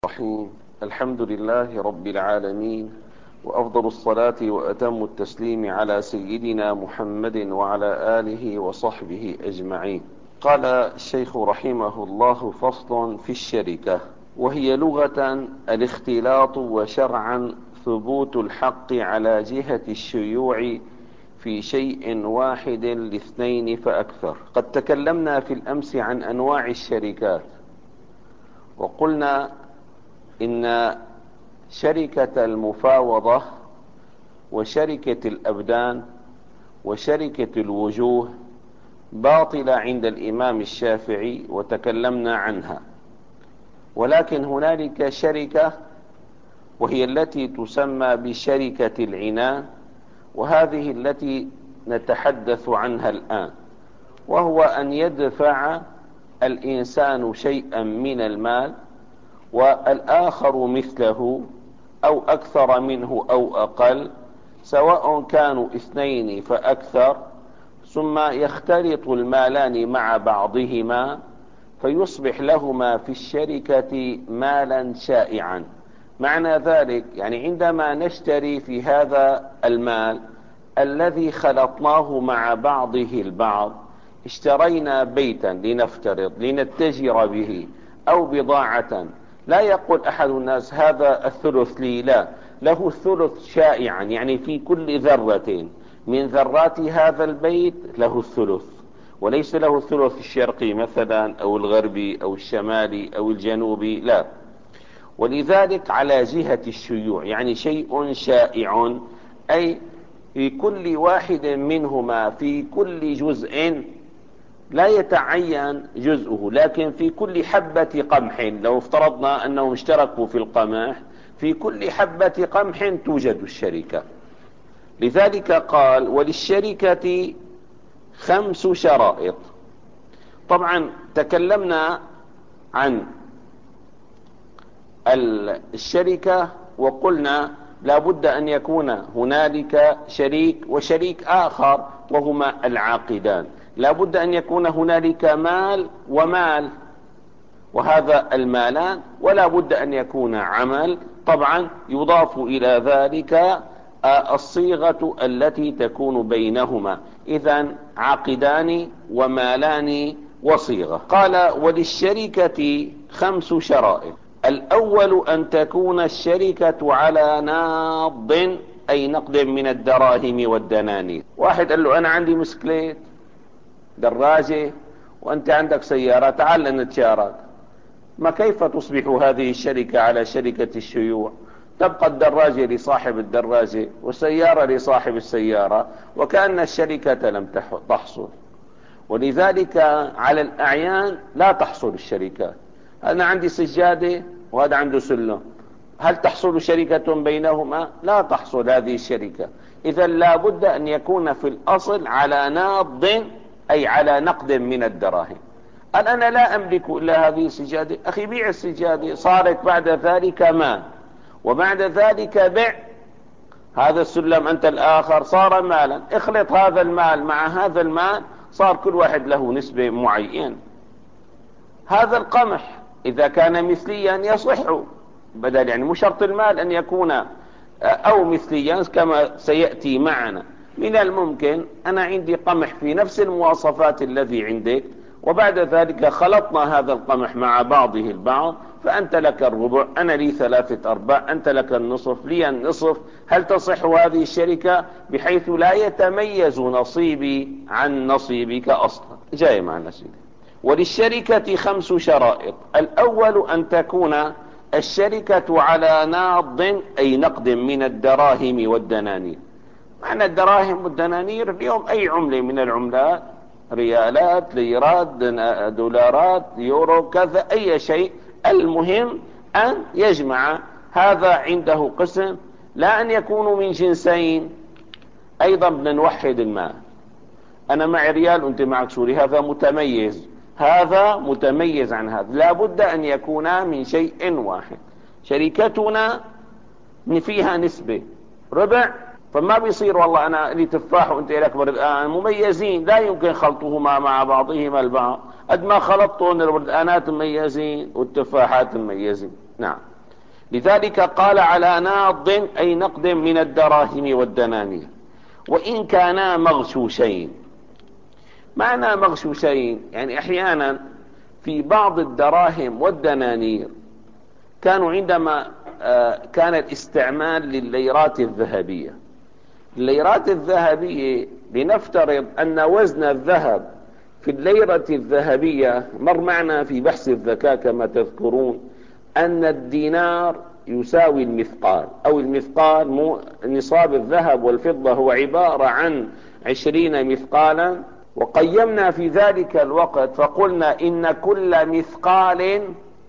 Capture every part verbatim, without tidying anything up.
الرحيم. الحمد لله رب العالمين، وأفضل الصلاة وأتم التسليم على سيدنا محمد وعلى آله وصحبه أجمعين. قال الشيخ رحمه الله: فصل في الشركة، وهي لغة الاختلاط، وشرعا ثبوت الحق على جهة الشيوع في شيء واحد لاثنين فأكثر. قد تكلمنا في الأمس عن أنواع الشركات، وقلنا إن شركة المفاوضة وشركة الأبدان وشركة الوجوه باطلة عند الإمام الشافعي، وتكلمنا عنها. ولكن هنالك شركة وهي التي تسمى بشركة العنان، وهذه التي نتحدث عنها الآن، وهو أن يدفع الإنسان شيئا من المال والآخر مثله أو أكثر منه أو أقل، سواء كانوا اثنين فأكثر، ثم يختلط المالان مع بعضهما فيصبح لهما في الشركة مالا شائعا. معنى ذلك يعني عندما نشتري في هذا المال الذي خلطناه مع بعضه البعض، اشترينا بيتا لنفترض لنتجر به أو بضاعة، لا يقول أحد الناس هذا الثلث لي، لا، له الثلث شائعا، يعني في كل ذرة من ذرات هذا البيت له الثلث، وليس له الثلث الشرقي مثلا أو الغربي أو الشمالي أو الجنوبي، لا. ولذلك على جهة الشيوع يعني شيء شائع، أي في كل واحد منهما في كل جزء لا يتعين جزءه، لكن في كل حبة قمح، لو افترضنا أنهم اشتركوا في القمح، في كل حبة قمح توجد الشركة. لذلك قال: وللشركة خمس شرائط. طبعا تكلمنا عن الشركة وقلنا لا بد أن يكون هنالك شريك وشريك آخر، وهما العاقدان. لا بد أن يكون هنالك مال ومال، وهذا المالان، ولا بد أن يكون عمل. طبعا يضاف إلى ذلك الصيغة التي تكون بينهما، إذن عاقدان ومالان وصيغة. قال: وللشركة خمس شرائط. الأول أن تكون الشركة على ناض، أي نقد من الدراهم والدنانير. واحد قال له: أنا عندي مسكليت دراجة وأنت عندك سيارة، تعال نتشارك. ما كيف تصبح هذه الشركة على شركة الشيوع؟ تبقى الدراجة لصاحب الدراجة والسيارة لصاحب السيارة، وكأن الشركة لم تحصل. ولذلك على الأعيان لا تحصل الشركات. أنا عندي سجادة وهذا عنده سلم، هل تحصل شركة بينهما؟ لا تحصل هذه الشركة. إذا لا بد أن يكون في الأصل على ناض، أي على نقد من الدراهم. قال: أنا لا أملك إلا هذه السجادة. أخي بيع السجادة، صارت بعد ذلك مال، وبعد ذلك بيع هذا السلم أنت الآخر، صار مالا. اخلط هذا المال مع هذا المال، صار كل واحد له نسبة معينة. هذا القمح إذا كان مثليا يصح، بدل يعني مو شرط المال أن يكون أو مثليا كما سيأتي معنا. من الممكن أنا عندي قمح في نفس المواصفات الذي عندك، وبعد ذلك خلطنا هذا القمح مع بعضه البعض، فأنت لك الربع، أنا لي ثلاثة أرباع، أنت لك النصف، لي النصف. هل تصح هذه الشركة بحيث لا يتميز نصيبي عن نصيبك أصلا؟ جاي معنا سيدي. وللشركة خمس شرائط. الأول أن تكون الشركة على ناض، أي نقد من الدراهم والدنانير. معنى الدراهم والدنانير اليوم أي عملة من العملات، ريالات، ليرات، دولارات، يورو، كذا، أي شيء. المهم أن يجمع هذا عنده قسم، لا أن يكونوا من جنسين. أيضا بنوحد المال، أنا معي ريال وأنت معك سوري، هذا متميز، هذا متميز عن هذا. لا بد أن يكونا من شيء واحد. شركتنا فيها نسبة ربع، فما بيصير والله أنا لي تفاح وأنت لك بردقان، مميزين، لا يمكن خلطهما مع بعضهما البعض. قد ما خلطتهم البردقانات مميزين والتفاحات مميزين. نعم. لذلك قال على ناض أي نقد من الدراهم والدنانير، وإن كانا مغشوشين. معنى مغشوشين يعني أحيانا في بعض الدراهم والدنانير كانوا عندما كان الاستعمال للليرات الذهبية. الليرات الذهبية لنفترض أن وزن الذهب في الليرة الذهبية، مر معنا في بحث الذكاء كما تذكرون أن الدينار يساوي المثقال، أو المثقال مو نصاب الذهب والفضة هو عبارة عن عشرين مثقالا. وقيمنا في ذلك الوقت فقلنا إن كل مثقال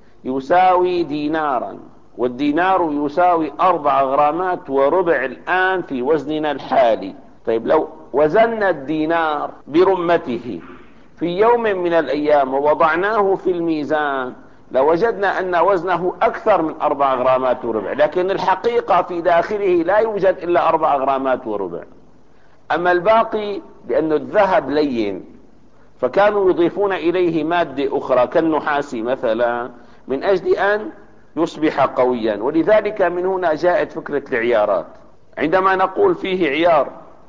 يساوي دينارا، والدينار يساوي أربع غرامات وربع الآن في وزننا الحالي. طيب لو وزننا الدينار برمته في يوم من الأيام ووضعناه في الميزان لوجدنا أن وزنه أكثر من أربع غرامات وربع، لكن الحقيقة في داخله لا يوجد إلا أربع غرامات وربع. أما الباقي لأن الذهب لين فكانوا يضيفون إليه مادة أخرى كالنحاس مثلا من أجل أن يصبح قويا. ولذلك من هنا جاءت فكرة العيارات. عندما نقول فيه عيار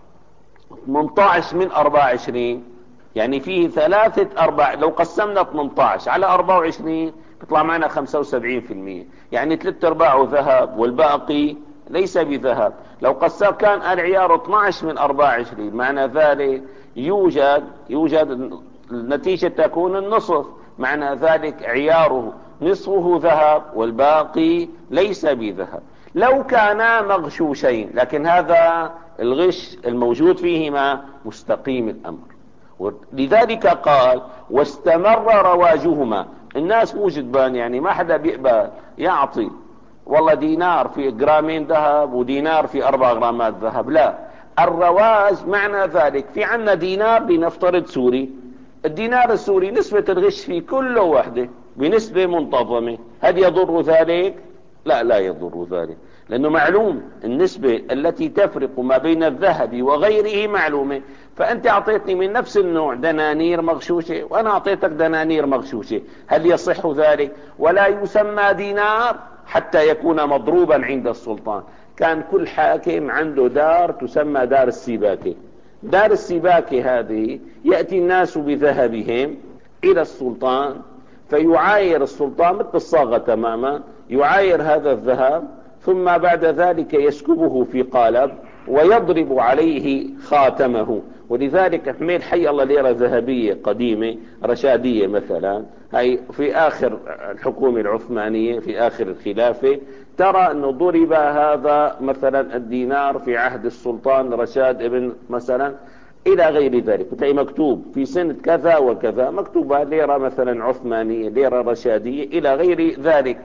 ثمانية عشر من أربعة وعشرين يعني فيه ثلاثة أرباع، لو قسمنا ثمانية عشر على أربعة وعشرين بيطلع معنا خمسة وسبعين بالمئة، يعني ثلاثة أرباعه ذهب والباقي ليس بذهب. لو قسم كان العيار اثني عشر من أربعة وعشرين معنى ذلك يوجد يوجد النتيجة تكون النصف، معنى ذلك عياره نصفه ذهب والباقي ليس بذهب. لو كانا مغشوشين، لكن هذا الغش الموجود فيهما مستقيم الأمر، لذلك قال واستمر رواجهما. الناس مو جدبان، يعني ما حدا بيقبل يعطي والله دينار في جرامين ذهب ودينار في أربع غرامات ذهب، لا. الرواج معنى ذلك في عنا دينار لنفترض سوري، الدينار السوري نسبة الغش فيه كله واحدة بنسبة منتظمة، هل يضر ذلك؟ لا لا يضر ذلك، لأنه معلوم النسبة التي تفرق ما بين الذهب وغيره معلومة. فأنت أعطيتني من نفس النوع دنانير مغشوشة وأنا أعطيتك دنانير مغشوشة، هل يصح ذلك؟ ولا يسمى دينار حتى يكون مضروبا عند السلطان. كان كل حاكم عنده دار تسمى دار السباكة. دار السباكة هذه يأتي الناس بذهبهم إلى السلطان فيعاير السلطان مثل الصاغة تماما، يعاير هذا الذهب ثم بعد ذلك يسكبه في قالب ويضرب عليه خاتمه. ولذلك حميل حي الله ليرة ذهبية قديمة رشادية مثلا، هي في آخر الحكومة العثمانية في آخر الخلافة، ترى أنه ضرب هذا مثلا الدينار في عهد السلطان رشاد ابن مثلا إلى غير ذلك، بتلاقي مكتوب في سنة كذا وكذا مكتوبة ليرة مثلا عثمانية ليرة رشادية إلى غير ذلك.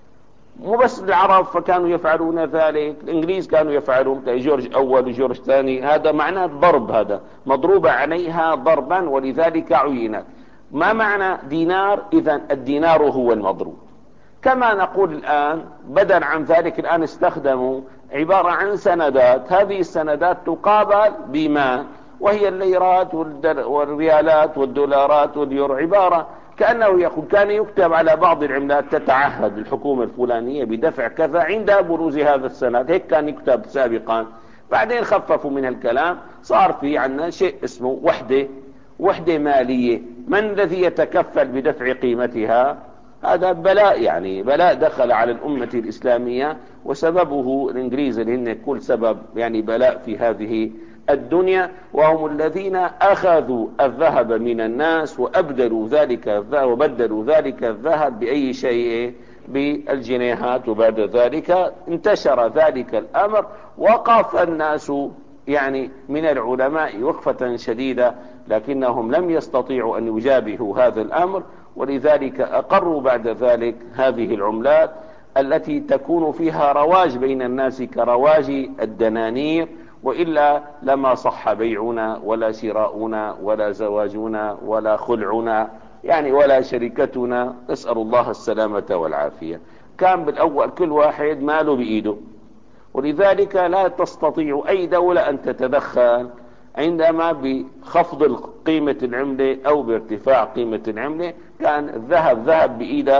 مو بس العرب فكانوا يفعلون ذلك، الإنجليز كانوا يفعلون، جورج أول وجورج ثاني، هذا معناه ضرب، هذا مضروبة عليها ضربا ولذلك عينت. ما معنى دينار؟ إذن الدينار هو المضروب. كما نقول الآن بدل عن ذلك الآن استخدموا عبارة عن سندات، هذه السندات تقابل بما وهي الليرات والريالات والدولارات واليورو، عبارة كأنه يقول كان يكتب على بعض العملات تتعهد الحكومة الفلانية بدفع كذا عند بروز هذا السند، هيك كان يكتب سابقا. بعدين خففوا من الكلام، صار في عنا شيء اسمه وحدة وحدة مالية، من الذي يتكفل بدفع قيمتها؟ هذا بلاء، يعني بلاء دخل على الأمة الإسلامية وسببه الإنجليز اللي هن كل سبب يعني بلاء في هذه الدنيا، وهم الذين أخذوا الذهب من الناس وأبدلوا ذلك الذهب وبدلوا ذلك الذهب بأي شيء؟ بالجنيهات. وبعد ذلك انتشر ذلك الأمر، وقف الناس يعني من العلماء وقفة شديدة، لكنهم لم يستطيعوا أن يجابهوا هذا الأمر، ولذلك أقروا بعد ذلك هذه العملات التي تكون فيها رواج بين الناس كرواج الدنانير، وإلا لما صح بيعنا ولا شراؤنا ولا زواجنا ولا خلعنا يعني ولا شركتنا، نسأل الله السلامة والعافية. كان بالأول كل واحد ماله بإيده، ولذلك لا تستطيع أي دولة أن تتدخل عندما بخفض قيمة العملة أو بارتفاع قيمة العملة. كان الذهب ذهب بإيدك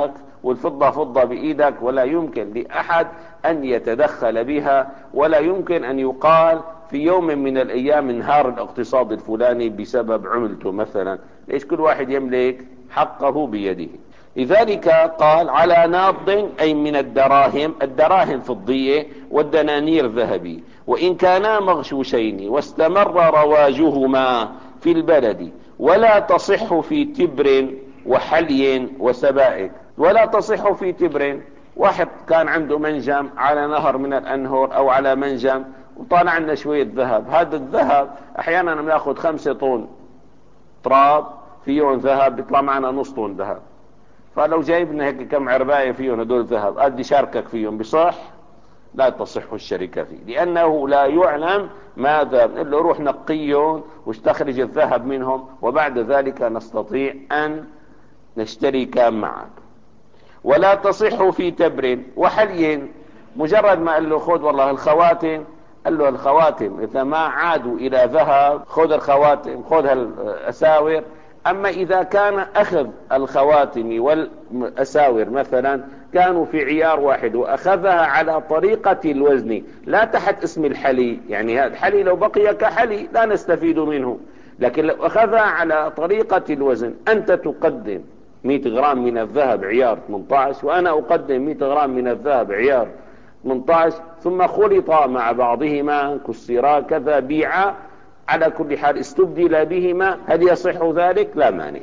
والفضة فضة بإيدك، ولا يمكن لأحد أن يتدخل بها، ولا يمكن أن يقال في يوم من الأيام انهار الاقتصاد الفلاني بسبب عملته مثلا. ليش؟ كل واحد يملك حقه بيده. لذلك قال على ناض أي من الدراهم، الدراهم فضية والدنانير ذهبي، وإن كانا مغشوشين واستمر رواجهما في البلد، ولا تصح في تبر وحلي وسبائك. ولا تصح في تبر، واحد كان عنده منجم على نهر من الأنهر أو على منجم وطالع عنا شوية ذهب، هذا الذهب أحيانا بناخذ خمسة طن تراب فيهم ذهب بيطلع معنا نص طن ذهب، فلو جايبنا هيك كم عرباية فيهم هدول ذهب أدي شاركك فيهم، بصح؟ لا تصح الشركة فيه، لأنه لا يعلم ماذا، بنقول له روح نقيهم واستخرج الذهب منهم، وبعد ذلك نستطيع أن نشترك معك. ولا تصح في تبر وحلي، مجرد ما قال له خذ والله الخواتم، قال له الخواتم إذا ما عادوا إلى ذهب خذ الخواتم، خذ الأساور. أما إذا كان أخذ الخواتم والأساور مثلا كانوا في عيار واحد وأخذها على طريقة الوزن لا تحت اسم الحلي، يعني هذا الحلي لو بقي كحلي لا نستفيد منه، لكن لو أخذها على طريقة الوزن، أنت تقدم مئة غرام من الذهب عيار ثمانية عشر وأنا أقدم مئة غرام من الذهب عيار ثمانية عشر، ثم خلطا مع بعضهما كسرا كذا بيعا، على كل حال استبدل بهما، هل يصح ذلك؟ لا مانع.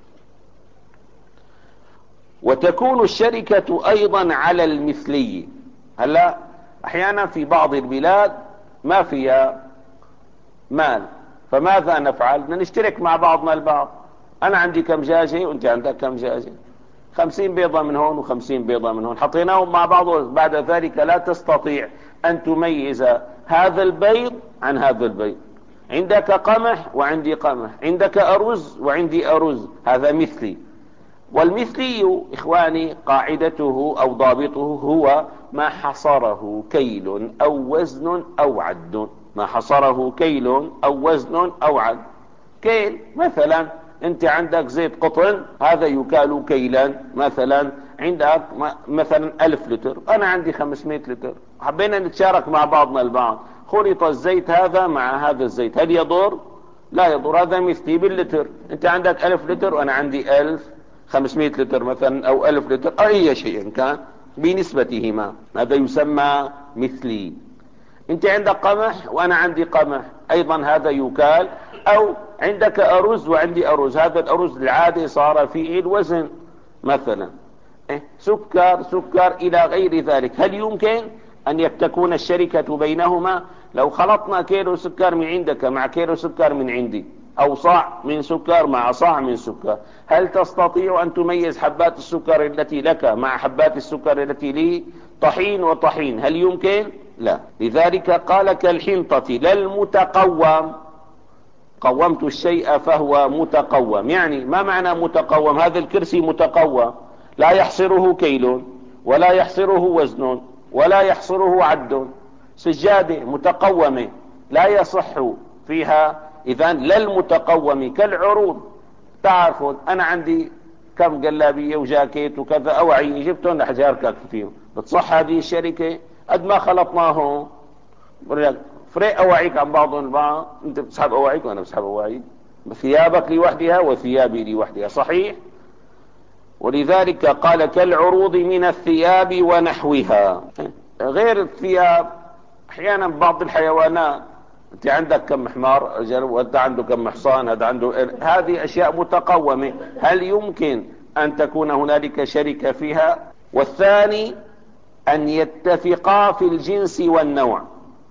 وتكون الشركة أيضا على المثلي. هلا أحيانا في بعض البلاد ما فيها مال، فماذا نفعل؟ بدنا نشترك مع بعضنا البعض، أنا عندي كم جاجة وأنت عندك كم جاجة، خمسين بيضة من هون وخمسين بيضة من هون، حطيناهم مع بعض، بعد ذلك لا تستطيع أن تميز هذا البيض عن هذا البيض، عندك قمح وعندي قمح، عندك أرز وعندي أرز، هذا مثلي. والمثلي إخواني قاعدته أو ضابطه هو ما حصره كيل أو وزن أو عد، ما حصره كيل أو وزن أو عد. كيل مثلا انت عندك زيت قطن هذا يكال كيلا، مثلا عندك مثلا ألف لتر انا عندي خمسمائة لتر، حبينا نتشارك مع بعضنا البعض، خلط الزيت هذا مع هذا الزيت، هل يضر؟ لا يضر، هذا مثلي باللتر، انت عندك ألف لتر وانا عندي ألف خمسمائة لتر مثلا او ألف لتر أو اي شيء كان بنسبتهما، هذا يسمى مثلي. انت عندك قمح وانا عندي قمح ايضا هذا يكال، او عندك ارز وعندي ارز، هذا الارز العادي صار فيه الوزن مثلا، إيه؟ سكر سكر الى غير ذلك، هل يمكن ان تكون الشركة بينهما؟ لو خلطنا كيلو سكر من عندك مع كيلو سكر من عندي، او صاع من سكر مع صاع من سكر، هل تستطيع ان تميز حبات السكر التي لك مع حبات السكر التي لي؟ طحين وطحين، هل يمكن؟ لا. لذلك قال كالحنطة لا المتقوم، قومت الشيء فهو متقوم، يعني ما معنى متقوم؟ هذا الكرسي متقوم لا يحصره كيل ولا يحصره وزن ولا يحصره عد، سجادة متقومة لا يصح فيها، إذن لا المتقوم كالعروض، تعرفون أنا عندي كم قلابية وجاكيت وكذا أوعي جبتهم رح جاركك فيهم، بتصح هذه الشركة؟ قد ما خلطناهم فريق أواعيك عن بعضهم البعض، أنت بتسحب أواعيك وأنا بسحب أواعيك، ثيابك لوحدها وثيابي لوحدها، صحيح؟ ولذلك قال كالعروض من الثياب ونحوها، غير الثياب أحيانا بعض الحيوانات، أنت عندك كم حمار وأنت عنده كم حصان، هذا عنده، هذه أشياء متقومة، هل يمكن أن تكون هنالك شركة فيها؟ والثاني أن يتفقا في الجنس والنوع،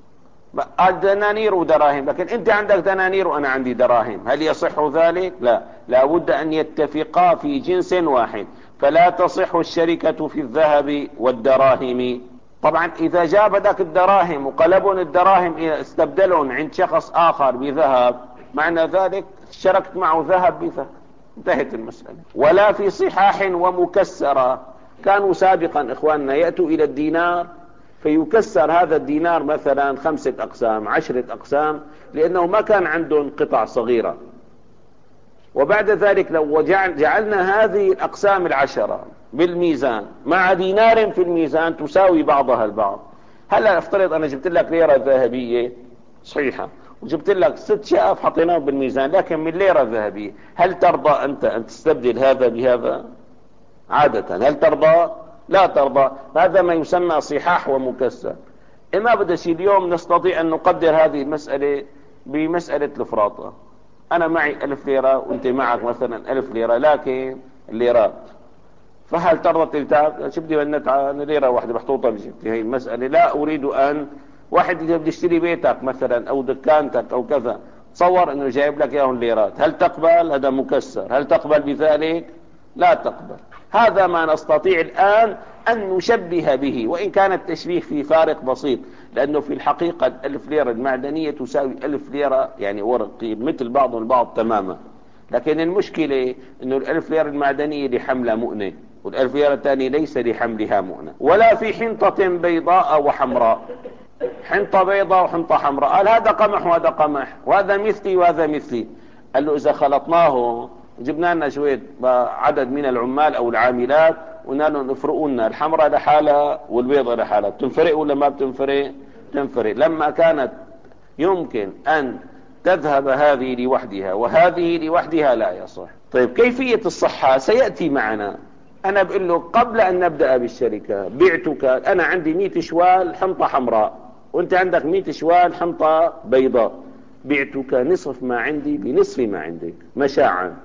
الدنانير ودراهم، لكن انت عندك دنانير وانا عندي دراهم، هل يصح ذلك؟ لا، لابد ان يتفقا في جنس واحد، فلا تصح الشركة في الذهب والدراهم. طبعا اذا جاب ذاك الدراهم وقلبون الدراهم استبدلون عند شخص اخر بذهب، معنى ذلك شاركت معه ذهب بذهب، انتهت المسألة. ولا في صحاح ومكسرة، كانوا سابقا اخواننا يأتوا الى الدينار فيكسر هذا الدينار مثلا خمسة أقسام عشرة أقسام، لأنه ما كان عندهم قطع صغيرة، وبعد ذلك لو جعلنا هذه الأقسام العشرة بالميزان مع دينار في الميزان تساوي بعضها البعض. هلا افترض أنا جبت لك ليرة ذهبية صحيحة وجبت لك ست شقف حطيناهم بالميزان لكن من ليرة ذهبية، هل ترضى أنت أن تستبدل هذا بهذا؟ عادة هل ترضى؟ لا ترضى. هذا ما يسمى صحاح ومكسر. إما بدش اليوم نستطيع أن نقدر هذه المسألة بمسألة الفراطة. أنا معي ألف ليرة وأنت معك مثلا ألف ليرة لكن الليرات، فهل ترضى تلتعب؟ شو بدي نتعب ليرة واحدة محطوطة بجبتي هي المسألة. لا أريد أن واحد إذا بدي اشتري بيتك مثلا أو دكانتك أو كذا، تصور أنه جايب لك إياهم ليرات، هل تقبل؟ هذا مكسر. هل تقبل بذلك؟ لا تقبل. هذا ما نستطيع الآن أن نشبه به، وإن كان التشبيه في فارق بسيط، لأنه في الحقيقة الألف ليرة المعدنية تساوي ألف ليرة يعني ورقي مثل بعض البعض تماما. لكن المشكلة أنه الألف ليرة المعدنية لحملها مؤنة، والألف ليرة الثانية ليس لحملها مؤنة. ولا في حنطة بيضاء وحمراء، حنطة بيضاء وحنطة حمراء، قال هذا قمح وهذا قمح وهذا مثلي وهذا مثلي. قال له إذا خلطناه جبنا لنا شوية عدد من العمال أو العاملات وقلنا لهم افرقوا لنا الحمراء لحالها والبيضة لحالها، بتنفرق ولا ما بتنفرق؟ تنفرق. لما كانت يمكن أن تذهب هذه لوحدها وهذه لوحدها لا يصح. طيب كيفية الصحة سيأتي معنا. أنا بقول له قبل أن نبدأ بالشركة بعتك، أنا عندي مئة شوال حنطة حمراء وأنت عندك مئة شوال حنطة بيضاء، بعتك نصف ما عندي بنصف ما عندك مشاعا.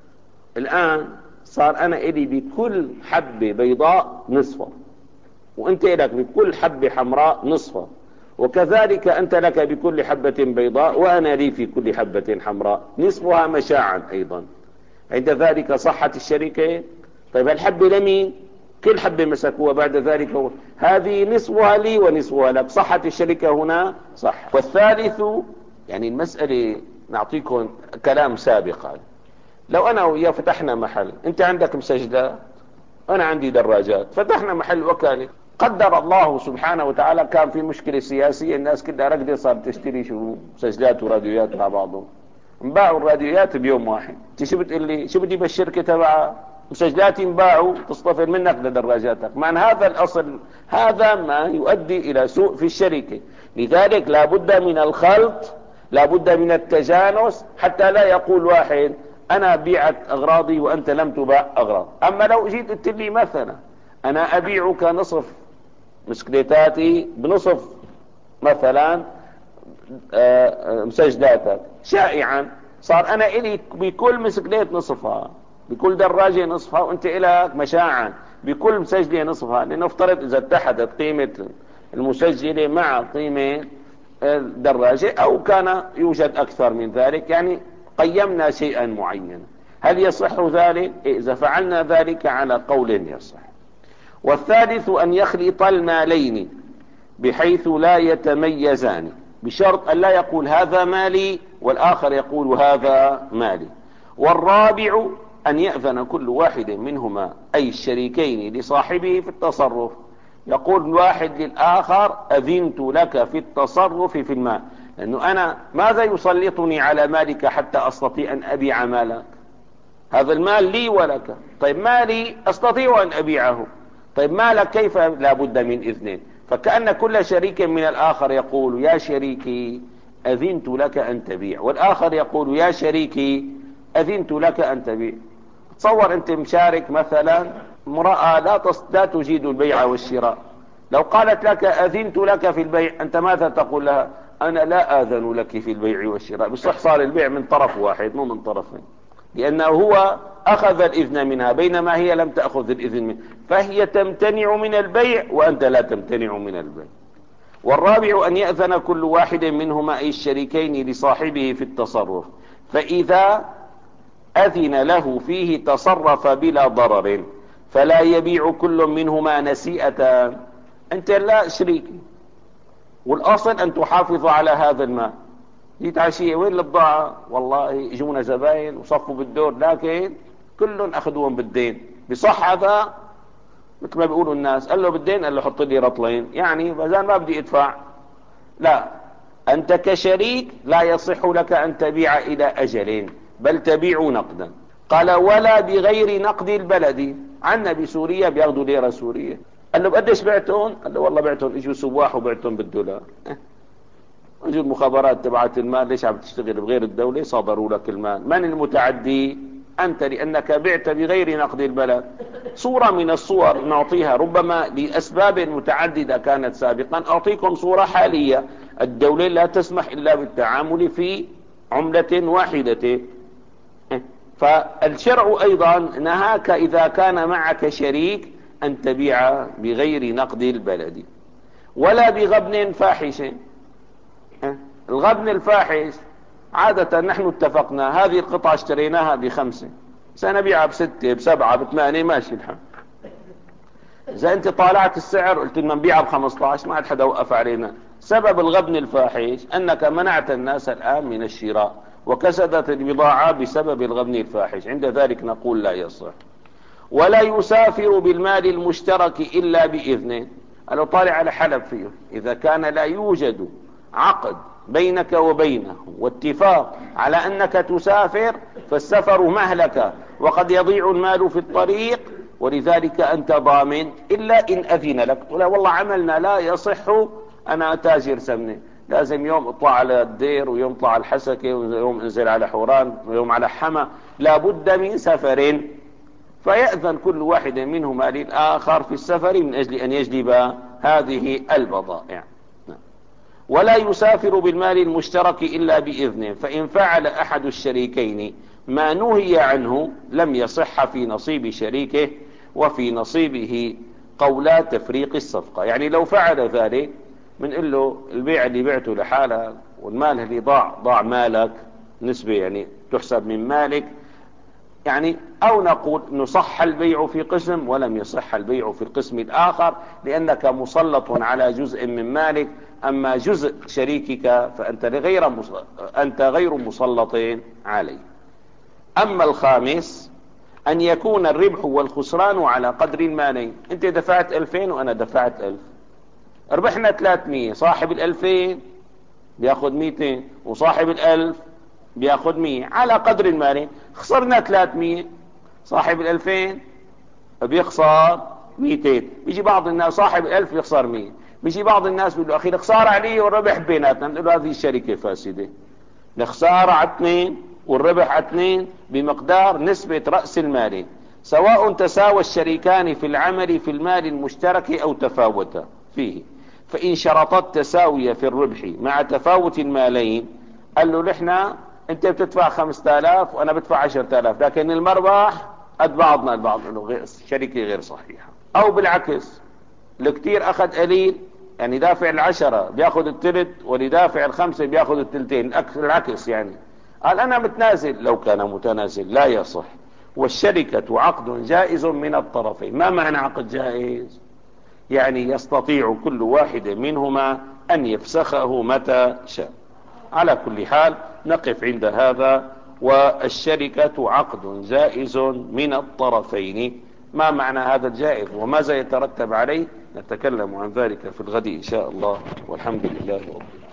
الآن صار أنا إلي بكل حبة بيضاء نصفة، وأنت لك بكل حبة حمراء نصفة، وكذلك أنت لك بكل حبة بيضاء وأنا لي في كل حبة حمراء نصفها مشاعا أيضا. عند ذلك صحة الشركة. طيب الحبة لمين؟ كل حبة مسكوها بعد ذلك هو. هذه نصفها لي ونصفها لك، صحة الشركة هنا صح. والثالث يعني المسألة نعطيكم كلام سابقا. لو أنا وياه فتحنا محل، أنت عندك مسجلات أنا عندي دراجات، فتحنا محل وكالة، قدر الله سبحانه وتعالى كان في مشكلة سياسية، الناس كلها رقدة صارت تشتري شو مسجلات وراديوات مع بعضهم، انباعوا الراديوات بيوم واحد. انت شو بتقول لي؟ شو بدي بالشركة تبعها؟ مسجلات انباعوا تصطفر منك لدراجاتك. مع هذا الأصل هذا ما يؤدي إلى سوء في الشركة. لذلك لا بد من الخلط، لا بد من التجانس، حتى لا يقول واحد أنا بيعت أغراضي وأنت لم تباع أغراض. أما لو جيت قلت لي مثلا أنا أبيعك نصف مسكليتاتي بنصف مثلا مسجلاتك شائعا، صار أنا إلي بكل مسكليت نصفها، بكل دراجة نصفها، وأنت إلك مشاعا بكل مسجلة نصفها. لنفترض إذا اتحدت قيمة المسجلة مع قيمة الدراجة أو كان يوجد أكثر من ذلك، يعني قيمنا شيئا معينا. هل يصح ذلك؟ إذا فعلنا ذلك على قول يصح. والثالث أن يخلط المالين بحيث لا يتميزان، بشرط أن لا يقول هذا مالي والآخر يقول هذا مالي. والرابع أن يأذن كل واحد منهما أي الشريكين لصاحبه في التصرف. يقول الواحد للآخر أذنت لك في التصرف في المال، لأنه أنا ماذا يسلطني على مالك حتى أستطيع أن أبيع مالك؟ هذا المال لي ولك. طيب مالي أستطيع أن أبيعه، طيب مالك كيف؟ لا بد من إذنين. فكأن كل شريك من الآخر يقول يا شريكي أذنت لك أن تبيع، والآخر يقول يا شريكي أذنت لك أن تبيع. تصور أنت مشارك مثلا امرأة لا, لا تجيد البيع والشراء، لو قالت لك أذنت لك في البيع أنت ماذا تقول لها؟ أنا لا آذن لك في البيع والشراء. بصح صار البيع من طرف واحد مو من طرفين، لأنه هو أخذ الإذن منها بينما هي لم تأخذ الإذن منه، فهي تمتنع من البيع وأنت لا تمتنع من البيع. والرابع أن يأذن كل واحد منهما أي الشريكين لصاحبه في التصرف، فإذا أذن له فيه تصرف بلا ضرر، فلا يبيع كل منهما نسيئة. أنت لا شريكي والأصل أن تحافظ على هذا المال. جيت عشية وين البضاعة؟ والله جونا زباين وصفوا بالدور لكن كلهم أخذوهم بالدين. بصح هذا مثل ما بيقولوا الناس، قال له بالدين، قال له حط لي رطلين، يعني بزان ما بدي ادفع. لا، أنت كشريك لا يصح لك أن تبيع إلى أجلين، بل تبيع نقدا. قال ولا بغير نقد البلد، عنا بسوريا بياخذوا ليرة سورية. قال له بقديش بعتهم؟ قال له والله بعتهم اجوا سواح وبعتهم بالدولار. اه. اجوا المخابرات تبعت المال، ليش عم تشتغل بغير الدولة؟ صادروا لك المال. من المتعدي؟ انت، لانك بعت بغير نقد البلد. صورة من الصور نعطيها ربما لاسباب متعددة كانت سابقا. اعطيكم صورة حالية، الدولة لا تسمح الا بالتعامل في عملة واحدة. فالشرع ايضا نهاك اذا كان معك شريك ان تبيع بغير نقد البلد. ولا بغبن فاحش. الغبن الفاحش عادة نحن اتفقنا هذه القطعة اشتريناها بخمسة، سنبيعها بستة بسبعة بثمانية، ماشي الحال. اذا انت طالعت السعر قلت لنا نبيعها بخمسة عشر، ما عاد حدا وقف علينا. سبب الغبن الفاحش انك منعت الناس الان من الشراء وكسدت البضاعة بسبب الغبن الفاحش، عند ذلك نقول لا يصح. ولا يسافر بالمال المشترك الا باذنه. قالوا طالع على حلب فيه، اذا كان لا يوجد عقد بينك وبينه واتفاق على انك تسافر فالسفر مهلكة وقد يضيع المال في الطريق، ولذلك انت ضامن الا ان اذن لك. تقول والله عملنا لا يصح، انا تاجر سمنة، لازم يوم اطلع على الدير ويوم اطلع على الحسكة ويوم انزل على حوران ويوم على حما، لابد من سفر. فيأذن كل واحد منهما للآخر في السفر من أجل أن يجلب هذه البضائع. ولا يسافر بالمال المشترك إلا بإذنه، فإن فعل أحد الشريكين ما نهي عنه لم يصح في نصيب شريكه، وفي نصيبه قولا تفريق الصفقة. يعني لو فعل ذلك بنقول له البيع اللي بعته لحالك والمال اللي ضاع ضاع مالك، نسبة يعني تحسب من مالك، يعني او نقول انه صح البيع في قسم ولم يصح البيع في القسم الاخر، لانك مسلط على جزء من مالك، اما جزء شريكك فانت غير انت غير مسلط عليه. اما الخامس ان يكون الربح والخسران على قدر المالين. انت دفعت الفين وانا دفعت الف، ربحنا ثلاثمية، صاحب الالفين بياخد ميتين وصاحب الالف بياخد مية على قدر المالين. خسرنا ثلاثمية، صاحب الالفين بيخسر ميتين. بيجي بعض الناس صاحب الالف يخسر مية، بيجي بعض الناس بيقول له اخي الخسارة علي والربح بيناتنا، بنقول له هذه الشركة فاسدة. الخسارة على اثنين والربح على اثنين بمقدار نسبة رأس المال، سواء تساوى الشريكان في العمل في المال المشترك او تفاوتا فيه. فإن شرطت التساوية في الربح مع تفاوت المالين، قال له نحن انت بتدفع خمسة آلاف وانا بدفع عشرة آلاف، لكن المربح قد بعضنا البعض، انه غير شركة غير صحيحة. او بالعكس، الكتير اخذ قليل، يعني دافع العشرة بياخذ التلت ولدافع الخمسة بياخذ التلتين، العكس يعني. قال انا متنازل. لو كان متنازل لا يصح. والشركة عقد جائز من الطرفين. ما معنى عقد جائز؟ يعني يستطيع كل واحد منهما ان يفسخه متى شاء. على كل حال نقف عند هذا. والشركة عقد جائز من الطرفين. ما معنى هذا الجائز وماذا يترتب عليه؟ نتكلم عن ذلك في الغد إن شاء الله، والحمد لله رب العالمين.